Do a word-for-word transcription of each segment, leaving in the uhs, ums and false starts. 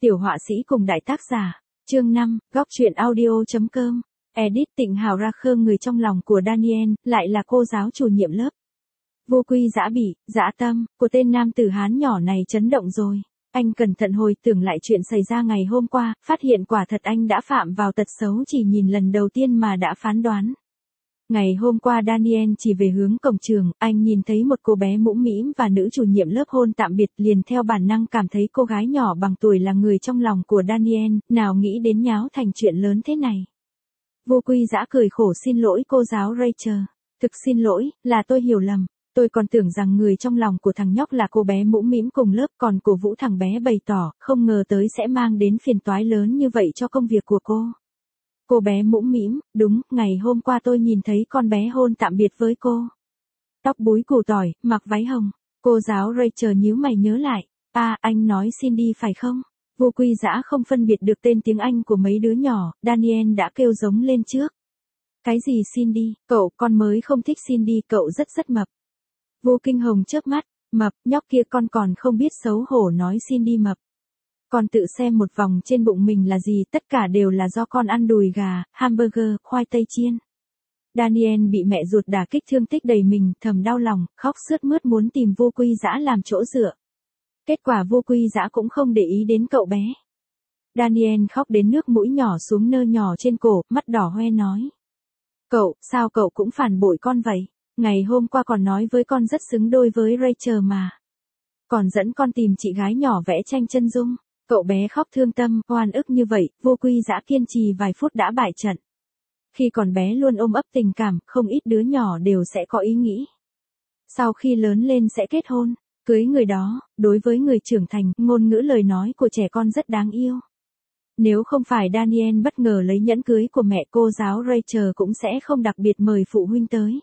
Tiểu họa sĩ cùng đại tác giả. Chương năm, góc truyện audio.com. Edit Tịnh Hào ra khơ người trong lòng của Daniel, lại là cô giáo chủ nhiệm lớp. Vô quy dã bỉ, dã tâm, của tên nam tử Hán nhỏ này chấn động rồi. Anh cẩn thận hồi tưởng lại chuyện xảy ra ngày hôm qua, phát hiện quả thật anh đã phạm vào tật xấu chỉ nhìn lần đầu tiên mà đã phán đoán. Ngày hôm qua Daniel chỉ về hướng cổng trường, anh nhìn thấy một cô bé mũm mĩm và nữ chủ nhiệm lớp hôn tạm biệt, liền theo bản năng cảm thấy cô gái nhỏ bằng tuổi là người trong lòng của Daniel, nào nghĩ đến nháo thành chuyện lớn thế này. Vô quy dã cười khổ xin lỗi cô giáo Rachel. Thực xin lỗi, là tôi hiểu lầm. Tôi còn tưởng rằng người trong lòng của thằng nhóc là cô bé mũm mĩm cùng lớp, còn cổ vũ thằng bé bày tỏ, không ngờ tới sẽ mang đến phiền toái lớn như vậy cho công việc của cô. Cô bé mũm mĩm, đúng, ngày hôm qua tôi nhìn thấy con bé hôn tạm biệt với cô. Tóc búi củ tỏi, mặc váy hồng. Cô giáo Rachel nhíu mày nhớ lại. À, anh nói Cindy phải không? Vô quy dã không phân biệt được tên tiếng Anh của mấy đứa nhỏ, Daniel đã kêu giống lên trước. Cái gì Cindy, cậu, con mới không thích Cindy, cậu rất rất mập. Vô Kinh Hồng chớp mắt, mập, nhóc kia con còn không biết xấu hổ nói Cindy mập. Con tự xem một vòng trên bụng mình là gì, tất cả đều là do con ăn đùi gà, hamburger, khoai tây chiên. Daniel bị mẹ ruột đả kích thương tích đầy mình, thầm đau lòng, khóc sướt mướt muốn tìm Vô quy dã làm chỗ dựa. Kết quả Vô quy dã cũng không để ý đến cậu bé. Daniel khóc đến nước mũi nhỏ xuống nơ nhỏ trên cổ, mắt đỏ hoe nói. Cậu, sao cậu cũng phản bội con vậy? Ngày hôm qua còn nói với con rất xứng đôi với Rachel mà. Còn dẫn con tìm chị gái nhỏ vẽ tranh chân dung. Cậu bé khóc thương tâm, oan ức như vậy, Vô quy dã kiên trì vài phút đã bại trận. Khi còn bé luôn ôm ấp tình cảm, không ít đứa nhỏ đều sẽ có ý nghĩ. Sau khi lớn lên sẽ kết hôn, cưới người đó, đối với người trưởng thành, ngôn ngữ lời nói của trẻ con rất đáng yêu. Nếu không phải Daniel bất ngờ lấy nhẫn cưới của mẹ, cô giáo Rachel cũng sẽ không đặc biệt mời phụ huynh tới.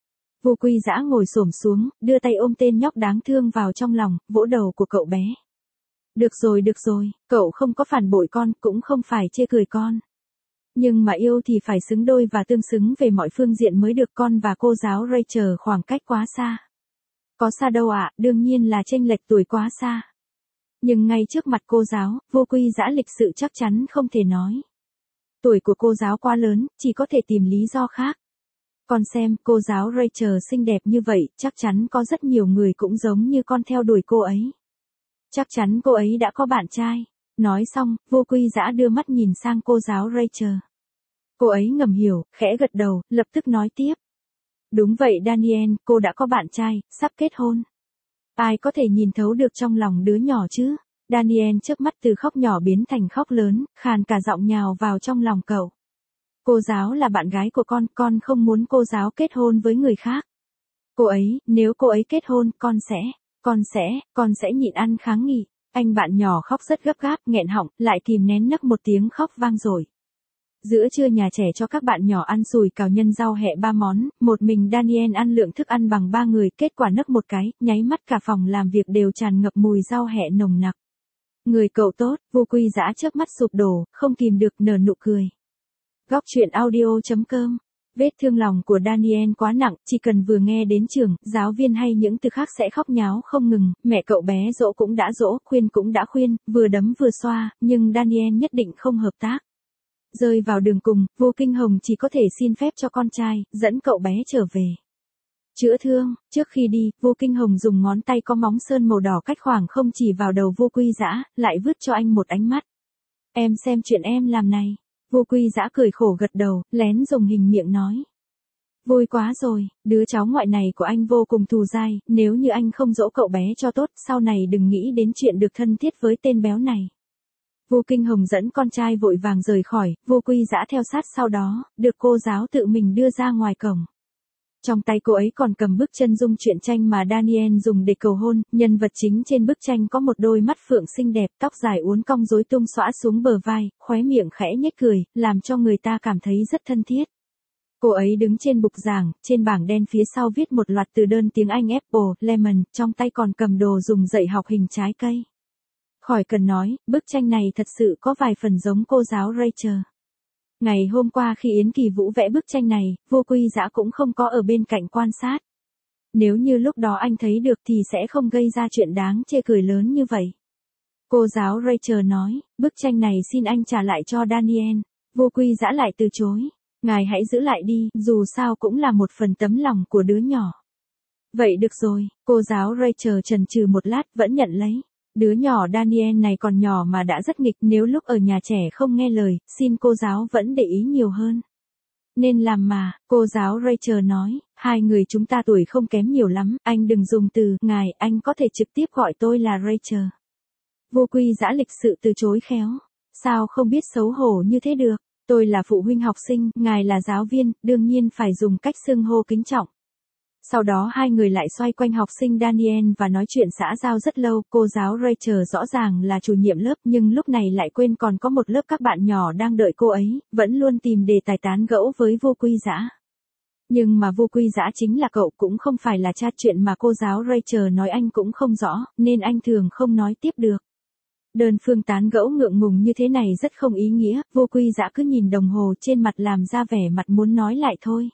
Vô quy dã ngồi xổm xuống, đưa tay ôm tên nhóc đáng thương vào trong lòng, vỗ đầu của cậu bé. Được rồi được rồi, cậu không có phản bội con, cũng không phải chê cười con. Nhưng mà yêu thì phải xứng đôi và tương xứng về mọi phương diện mới được. Con và cô giáo Rachel khoảng cách quá xa. Có xa đâu ạ, à, đương nhiên là chênh lệch tuổi quá xa. Nhưng ngay trước mặt cô giáo, Vô quy dã lịch sự chắc chắn không thể nói. Tuổi của cô giáo quá lớn, chỉ có thể tìm lý do khác. Con xem, cô giáo Rachel xinh đẹp như vậy, chắc chắn có rất nhiều người cũng giống như con theo đuổi cô ấy. Chắc chắn cô ấy đã có bạn trai. Nói xong, Vô quy dã đưa mắt nhìn sang cô giáo Rachel. Cô ấy ngầm hiểu, khẽ gật đầu, lập tức nói tiếp. Đúng vậy Daniel, cô đã có bạn trai, sắp kết hôn. Ai có thể nhìn thấu được trong lòng đứa nhỏ chứ? Daniel chớp mắt từ khóc nhỏ biến thành khóc lớn, khàn cả giọng nhào vào trong lòng cậu. Cô giáo là bạn gái của con, con không muốn cô giáo kết hôn với người khác. Cô ấy, nếu cô ấy kết hôn, con sẽ, con sẽ, con sẽ nhịn ăn kháng nghị. Anh bạn nhỏ khóc rất gấp gáp, nghẹn họng, lại kìm nén nấc một tiếng khóc vang rồi. Giữa trưa nhà trẻ cho các bạn nhỏ ăn sùi cào nhân rau hẹ ba món, một mình Daniel ăn lượng thức ăn bằng ba người, kết quả nấc một cái, nháy mắt cả phòng làm việc đều tràn ngập mùi rau hẹ nồng nặc. Người cậu tốt, Vô quy dã chớp mắt sụp đổ, không kìm được nở nụ cười. Góc truyện audio.com. Vết thương lòng của Daniel quá nặng, chỉ cần vừa nghe đến trường, giáo viên hay những từ khác sẽ khóc nháo không ngừng, mẹ cậu bé dỗ cũng đã dỗ, khuyên cũng đã khuyên, vừa đấm vừa xoa, nhưng Daniel nhất định không hợp tác. Rơi vào đường cùng, Vô Kinh Hồng chỉ có thể xin phép cho con trai, dẫn cậu bé trở về. Chữa thương, trước khi đi, Vô Kinh Hồng dùng ngón tay có móng sơn màu đỏ cách khoảng không chỉ vào đầu Vô quy dã, lại vứt cho anh một ánh mắt. Em xem chuyện em làm này. Vô quy dã cười khổ gật đầu, lén dùng hình miệng nói. Vui quá rồi, đứa cháu ngoại này của anh vô cùng thù dai, nếu như anh không dỗ cậu bé cho tốt, sau này đừng nghĩ đến chuyện được thân thiết với tên béo này. Vô Kinh Hồng dẫn con trai vội vàng rời khỏi, Vô quy dã theo sát sau đó, được cô giáo tự mình đưa ra ngoài cổng. Trong tay cô ấy còn cầm bức chân dung truyện tranh mà Daniel dùng để cầu hôn, nhân vật chính trên bức tranh có một đôi mắt phượng xinh đẹp, tóc dài uốn cong rối tung xõa xuống bờ vai, khóe miệng khẽ nhếch cười, làm cho người ta cảm thấy rất thân thiết. Cô ấy đứng trên bục giảng, trên bảng đen phía sau viết một loạt từ đơn tiếng Anh apple, lemon, trong tay còn cầm đồ dùng dạy học hình trái cây. Khỏi cần nói, bức tranh này thật sự có vài phần giống cô giáo Rachel. Ngày hôm qua khi Yến Kỳ Vũ vẽ bức tranh này, Vô quy dã cũng không có ở bên cạnh quan sát. Nếu như lúc đó anh thấy được thì sẽ không gây ra chuyện đáng chê cười lớn như vậy. Cô giáo Rachel nói, bức tranh này xin anh trả lại cho Daniel. Vô Quy Dã lại từ chối. Ngài hãy giữ lại đi, dù sao cũng là một phần tấm lòng của đứa nhỏ. Vậy được rồi, cô giáo Rachel chần chừ một lát vẫn nhận lấy. Đứa nhỏ Daniel này còn nhỏ mà đã rất nghịch, nếu lúc ở nhà trẻ không nghe lời, xin cô giáo vẫn để ý nhiều hơn. Nên làm mà, cô giáo Rachel nói, hai người chúng ta tuổi không kém nhiều lắm, anh đừng dùng từ ngài, anh có thể trực tiếp gọi tôi là Rachel. Vô Quy Dã lịch sự từ chối khéo. Sao không biết xấu hổ như thế được, tôi là phụ huynh học sinh, ngài là giáo viên, đương nhiên phải dùng cách xưng hô kính trọng. Sau đó hai người lại xoay quanh học sinh Daniel và nói chuyện xã giao rất lâu, cô giáo Rachel rõ ràng là chủ nhiệm lớp nhưng lúc này lại quên còn có một lớp các bạn nhỏ đang đợi cô ấy, vẫn luôn tìm đề tài tán gẫu với Vô Quy Dã. Nhưng mà Vô Quy Dã chính là cậu cũng không phải là cha, chuyện mà cô giáo Rachel nói anh cũng không rõ, nên anh thường không nói tiếp được. Đơn phương tán gẫu ngượng ngùng như thế này rất không ý nghĩa, Vô Quy Dã cứ nhìn đồng hồ trên mặt làm ra vẻ mặt muốn nói lại thôi.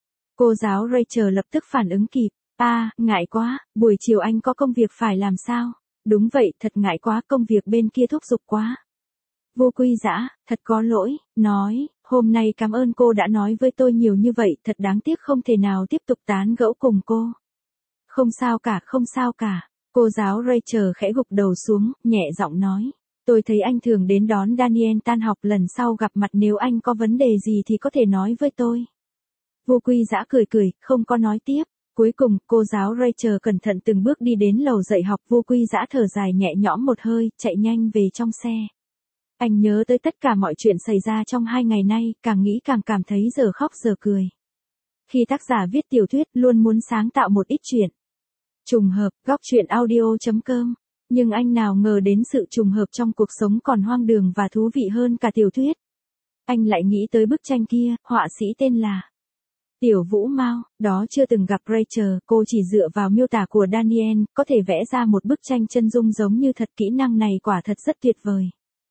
Cô giáo Rachel lập tức phản ứng kịp, à, ngại quá, buổi chiều anh có công việc phải làm sao? Đúng vậy, thật ngại quá, công việc bên kia thúc giục quá. Vô Quy Dã, thật có lỗi, nói, hôm nay cảm ơn cô đã nói với tôi nhiều như vậy, thật đáng tiếc không thể nào tiếp tục tán gẫu cùng cô. Không sao cả, không sao cả. Cô giáo Rachel khẽ gục đầu xuống, nhẹ giọng nói. Tôi thấy anh thường đến đón Daniel tan học, lần sau gặp mặt nếu anh có vấn đề gì thì có thể nói với tôi. Vô Quy Dã cười cười, không có nói tiếp. Cuối cùng, cô giáo Rachel cẩn thận từng bước đi đến lầu dạy học. Vô Quy Dã thở dài nhẹ nhõm một hơi, chạy nhanh về trong xe. Anh nhớ tới tất cả mọi chuyện xảy ra trong hai ngày nay, càng nghĩ càng cảm thấy giờ khóc giờ cười. Khi tác giả viết tiểu thuyết, luôn muốn sáng tạo một ít chuyện. Trùng hợp, góc truyện audio chấm com. Nhưng anh nào ngờ đến sự trùng hợp trong cuộc sống còn hoang đường và thú vị hơn cả tiểu thuyết. Anh lại nghĩ tới bức tranh kia, họa sĩ tên là Tiểu Vũ Mao, đó chưa từng gặp Rachel, cô chỉ dựa vào miêu tả của Daniel, có thể vẽ ra một bức tranh chân dung giống như thật, kỹ năng này quả thật rất tuyệt vời.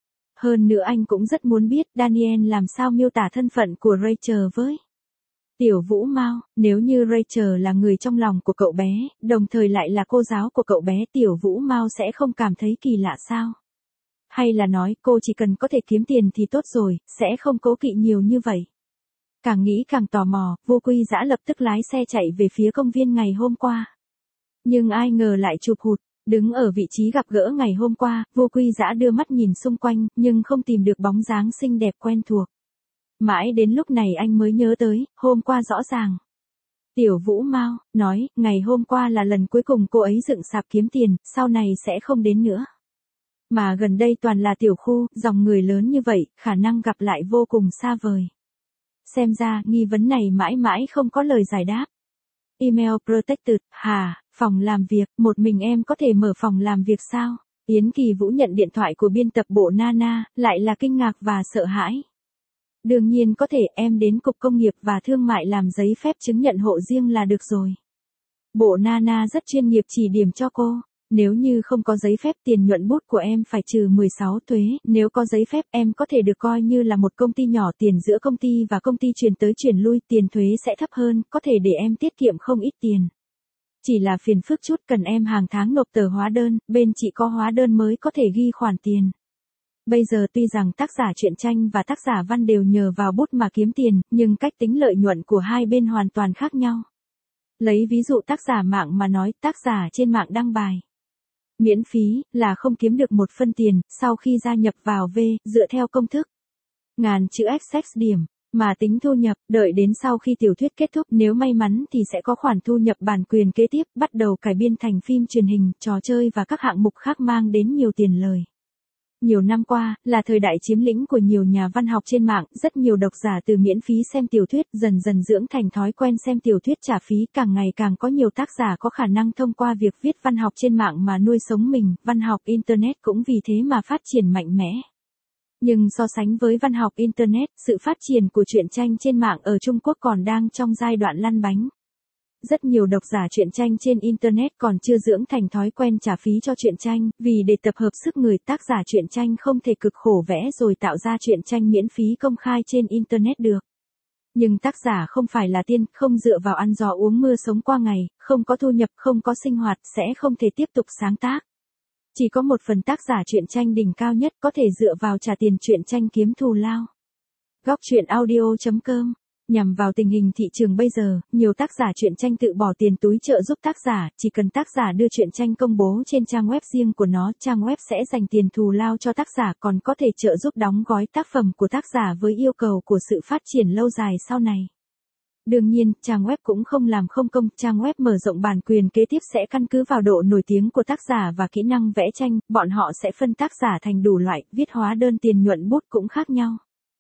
Hơn nữa anh cũng rất muốn biết Daniel làm sao miêu tả thân phận của Rachel với Tiểu Vũ Mao. Nếu như Rachel là người trong lòng của cậu bé, đồng thời lại là cô giáo của cậu bé, Tiểu Vũ Mao sẽ không cảm thấy kỳ lạ sao? Hay là nói cô chỉ cần có thể kiếm tiền thì tốt rồi, sẽ không cố kỵ nhiều như vậy? Càng nghĩ càng tò mò, Vô Quy Dã lập tức lái xe chạy về phía công viên ngày hôm qua. Nhưng ai ngờ lại chụp hụt, đứng ở vị trí gặp gỡ ngày hôm qua, Vô Quy Dã đưa mắt nhìn xung quanh, nhưng không tìm được bóng dáng xinh đẹp quen thuộc. Mãi đến lúc này anh mới nhớ tới, hôm qua rõ ràng. Tiểu Vũ Mao nói, ngày hôm qua là lần cuối cùng cô ấy dựng sạp kiếm tiền, sau này sẽ không đến nữa. Mà gần đây toàn là tiểu khu, dòng người lớn như vậy, khả năng gặp lại vô cùng xa vời. Xem ra, nghi vấn này mãi mãi không có lời giải đáp. Email protected, hà, phòng làm việc, một mình em có thể mở phòng làm việc sao? Yến Kỳ Vũ nhận điện thoại của biên tập bộ Nana, lại là kinh ngạc và sợ hãi. Đương nhiên có thể, em đến Cục Công nghiệp và Thương mại làm giấy phép chứng nhận hộ riêng là được rồi. Bộ Nana rất chuyên nghiệp chỉ điểm cho cô. Nếu như không có giấy phép, tiền nhuận bút của em phải trừ mười sáu thuế, nếu có giấy phép em có thể được coi như là một công ty nhỏ, tiền giữa công ty và công ty chuyển tới chuyển lui, tiền thuế sẽ thấp hơn, có thể để em tiết kiệm không ít tiền. Chỉ là phiền phức chút, cần em hàng tháng nộp tờ hóa đơn, bên chị có hóa đơn mới có thể ghi khoản tiền. Bây giờ tuy rằng tác giả truyện tranh và tác giả văn đều nhờ vào bút mà kiếm tiền, nhưng cách tính lợi nhuận của hai bên hoàn toàn khác nhau. Lấy ví dụ tác giả mạng mà nói, tác giả trên mạng đăng bài miễn phí, là không kiếm được một phân tiền, sau khi gia nhập vào V, dựa theo công thức ngàn chữ xx điểm, mà tính thu nhập, đợi đến sau khi tiểu thuyết kết thúc, nếu may mắn thì sẽ có khoản thu nhập bản quyền kế tiếp, bắt đầu cải biên thành phim truyền hình, trò chơi và các hạng mục khác mang đến nhiều tiền lời. Nhiều năm qua, là thời đại chiếm lĩnh của nhiều nhà văn học trên mạng, rất nhiều độc giả từ miễn phí xem tiểu thuyết dần dần dưỡng thành thói quen xem tiểu thuyết trả phí, càng ngày càng có nhiều tác giả có khả năng thông qua việc viết văn học trên mạng mà nuôi sống mình, văn học Internet cũng vì thế mà phát triển mạnh mẽ. Nhưng so sánh với văn học Internet, sự phát triển của truyện tranh trên mạng ở Trung Quốc còn đang trong giai đoạn lăn bánh. Rất nhiều độc giả truyện tranh trên Internet còn chưa dưỡng thành thói quen trả phí cho truyện tranh, vì để tập hợp sức người, tác giả truyện tranh không thể cực khổ vẽ rồi tạo ra truyện tranh miễn phí công khai trên Internet được. Nhưng tác giả không phải là tiên, không dựa vào ăn gió uống mưa sống qua ngày, không có thu nhập, không có sinh hoạt, sẽ không thể tiếp tục sáng tác. Chỉ có một phần tác giả truyện tranh đỉnh cao nhất có thể dựa vào trả tiền truyện tranh kiếm thù lao. Góc truyện audio chấm com. Nhằm vào tình hình thị trường bây giờ, nhiều tác giả truyện tranh tự bỏ tiền túi trợ giúp tác giả, chỉ cần tác giả đưa truyện tranh công bố trên trang web riêng của nó, trang web sẽ dành tiền thù lao cho tác giả, còn có thể trợ giúp đóng gói tác phẩm của tác giả với yêu cầu của sự phát triển lâu dài sau này. Đương nhiên, trang web cũng không làm không công, trang web mở rộng bản quyền kế tiếp sẽ căn cứ vào độ nổi tiếng của tác giả và kỹ năng vẽ tranh, bọn họ sẽ phân tác giả thành đủ loại, viết hóa đơn tiền nhuận bút cũng khác nhau.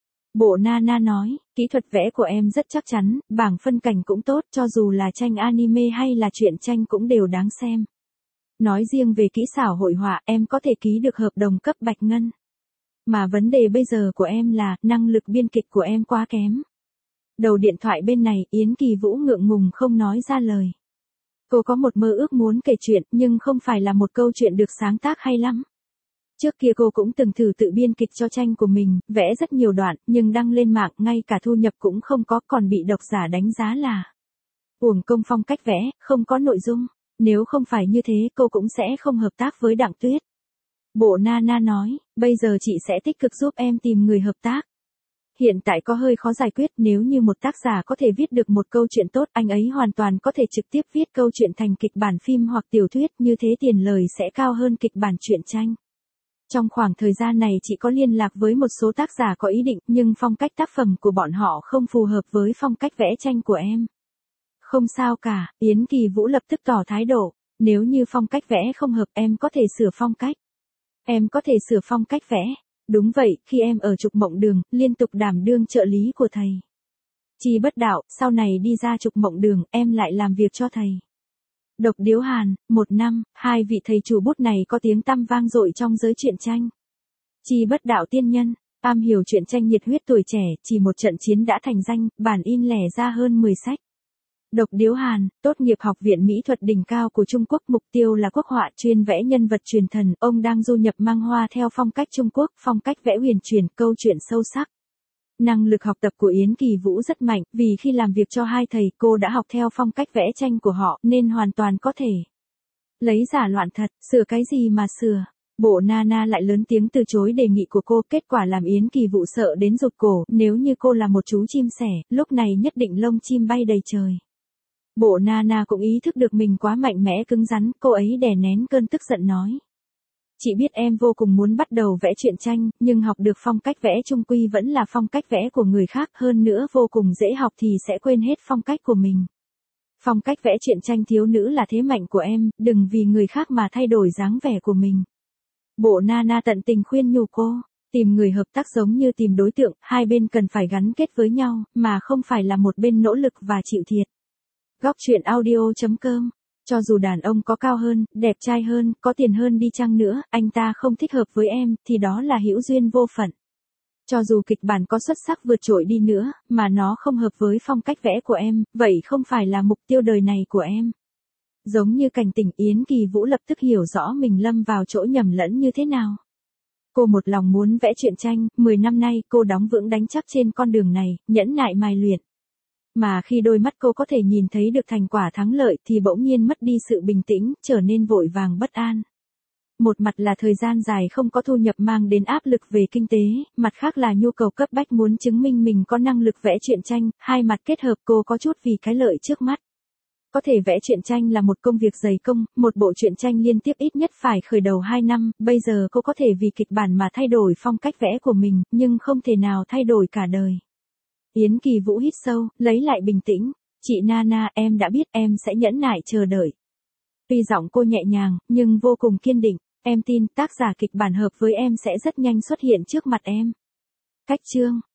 Bộ Nana nói, kỹ thuật vẽ của em rất chắc chắn, bảng phân cảnh cũng tốt, cho dù là tranh anime hay là truyện tranh cũng đều đáng xem. Nói riêng về kỹ xảo hội họa, em có thể ký được hợp đồng cấp bạch ngân. Mà vấn đề bây giờ của em là, năng lực biên kịch của em quá kém. Đầu điện thoại bên này, Yến Kỳ Vũ ngượng ngùng không nói ra lời. Cô có một mơ ước muốn kể chuyện, nhưng không phải là một câu chuyện được sáng tác hay lắm. Trước kia cô cũng từng thử tự biên kịch cho tranh của mình, vẽ rất nhiều đoạn, nhưng đăng lên mạng, ngay cả thu nhập cũng không có, còn bị độc giả đánh giá là uổng công phong cách vẽ, không có nội dung. Nếu không phải như thế, cô cũng sẽ không hợp tác với Đặng Tuyết. Bộ Nana nói, bây giờ chị sẽ tích cực giúp em tìm người hợp tác. Hiện tại có hơi khó giải quyết, nếu như một tác giả có thể viết được một câu chuyện tốt, anh ấy hoàn toàn có thể trực tiếp viết câu chuyện thành kịch bản phim hoặc tiểu thuyết, như thế tiền lời sẽ cao hơn kịch bản truyện tranh. Trong khoảng thời gian này chị có liên lạc với một số tác giả có ý định, nhưng phong cách tác phẩm của bọn họ không phù hợp với phong cách vẽ tranh của em. Không sao cả, Yến Kỳ Vũ lập tức tỏ thái độ, nếu như phong cách vẽ không hợp em có thể sửa phong cách. Em có thể sửa phong cách vẽ. Đúng vậy, khi em ở Trục Mộng Đường, liên tục đảm đương trợ lý của thầy Chi Bất Đạo, sau này đi ra Trục Mộng Đường, em lại làm việc cho thầy Độc Điếu Hàn, một năm, hai vị thầy chủ bút này có tiếng tăm vang dội trong giới truyện tranh. Chi Bất Đạo tiên nhân, am hiểu truyện tranh nhiệt huyết tuổi trẻ, chỉ một trận chiến đã thành danh, bản in lẻ ra hơn mười sách. Độc Điếu Hàn, tốt nghiệp Học viện Mỹ thuật đỉnh cao của Trung Quốc, mục tiêu là quốc họa, chuyên vẽ nhân vật truyền thần, ông đang du nhập mang hoa theo phong cách Trung Quốc, phong cách vẽ huyền truyền, câu chuyện sâu sắc. Năng lực học tập của Yến Kỳ Vũ rất mạnh, vì khi làm việc cho hai thầy cô đã học theo phong cách vẽ tranh của họ, nên hoàn toàn có thể lấy giả loạn thật, sửa cái gì mà sửa. Bộ Nana lại lớn tiếng từ chối đề nghị của cô, kết quả làm Yến Kỳ Vũ sợ đến rụt cổ, nếu như cô là một chú chim sẻ, lúc này nhất định lông chim bay đầy trời. Bộ Nana cũng ý thức được mình quá mạnh mẽ cứng rắn, cô ấy đè nén cơn tức giận nói. Chị biết em vô cùng muốn bắt đầu vẽ truyện tranh, nhưng học được phong cách vẽ chung quy vẫn là phong cách vẽ của người khác, hơn nữa vô cùng dễ học thì sẽ quên hết phong cách của mình. Phong cách vẽ truyện tranh thiếu nữ là thế mạnh của em, đừng vì người khác mà thay đổi dáng vẻ của mình. Bộ Nana tận tình khuyên nhủ cô, tìm người hợp tác giống như tìm đối tượng, hai bên cần phải gắn kết với nhau, mà không phải là một bên nỗ lực và chịu thiệt. Góc truyện audio chấm com. Cho dù đàn ông có cao hơn, đẹp trai hơn, có tiền hơn đi chăng nữa, anh ta không thích hợp với em, thì đó là hữu duyên vô phận. Cho dù kịch bản có xuất sắc vượt trội đi nữa, mà nó không hợp với phong cách vẽ của em, vậy không phải là mục tiêu đời này của em. Giống như Cảnh Tỉnh, Yến Kỳ Vũ lập tức hiểu rõ mình lâm vào chỗ nhầm lẫn như thế nào. Cô một lòng muốn vẽ truyện tranh, mười năm nay cô đóng vững đánh chắc trên con đường này, nhẫn nại mài luyện. Mà khi đôi mắt cô có thể nhìn thấy được thành quả thắng lợi thì bỗng nhiên mất đi sự bình tĩnh, trở nên vội vàng bất an. Một mặt là thời gian dài không có thu nhập mang đến áp lực về kinh tế, mặt khác là nhu cầu cấp bách muốn chứng minh mình có năng lực vẽ truyện tranh, hai mặt kết hợp cô có chút vì cái lợi trước mắt. Có thể vẽ truyện tranh là một công việc dày công, một bộ truyện tranh liên tiếp ít nhất phải khởi đầu hai năm, bây giờ cô có thể vì kịch bản mà thay đổi phong cách vẽ của mình, nhưng không thể nào thay đổi cả đời. Yến Kỳ Vũ hít sâu, lấy lại bình tĩnh. Chị Nana, em đã biết, em sẽ nhẫn nại chờ đợi. Tuy giọng cô nhẹ nhàng, nhưng vô cùng kiên định. Em tin, tác giả kịch bản hợp với em sẽ rất nhanh xuất hiện trước mặt em. Cách chương.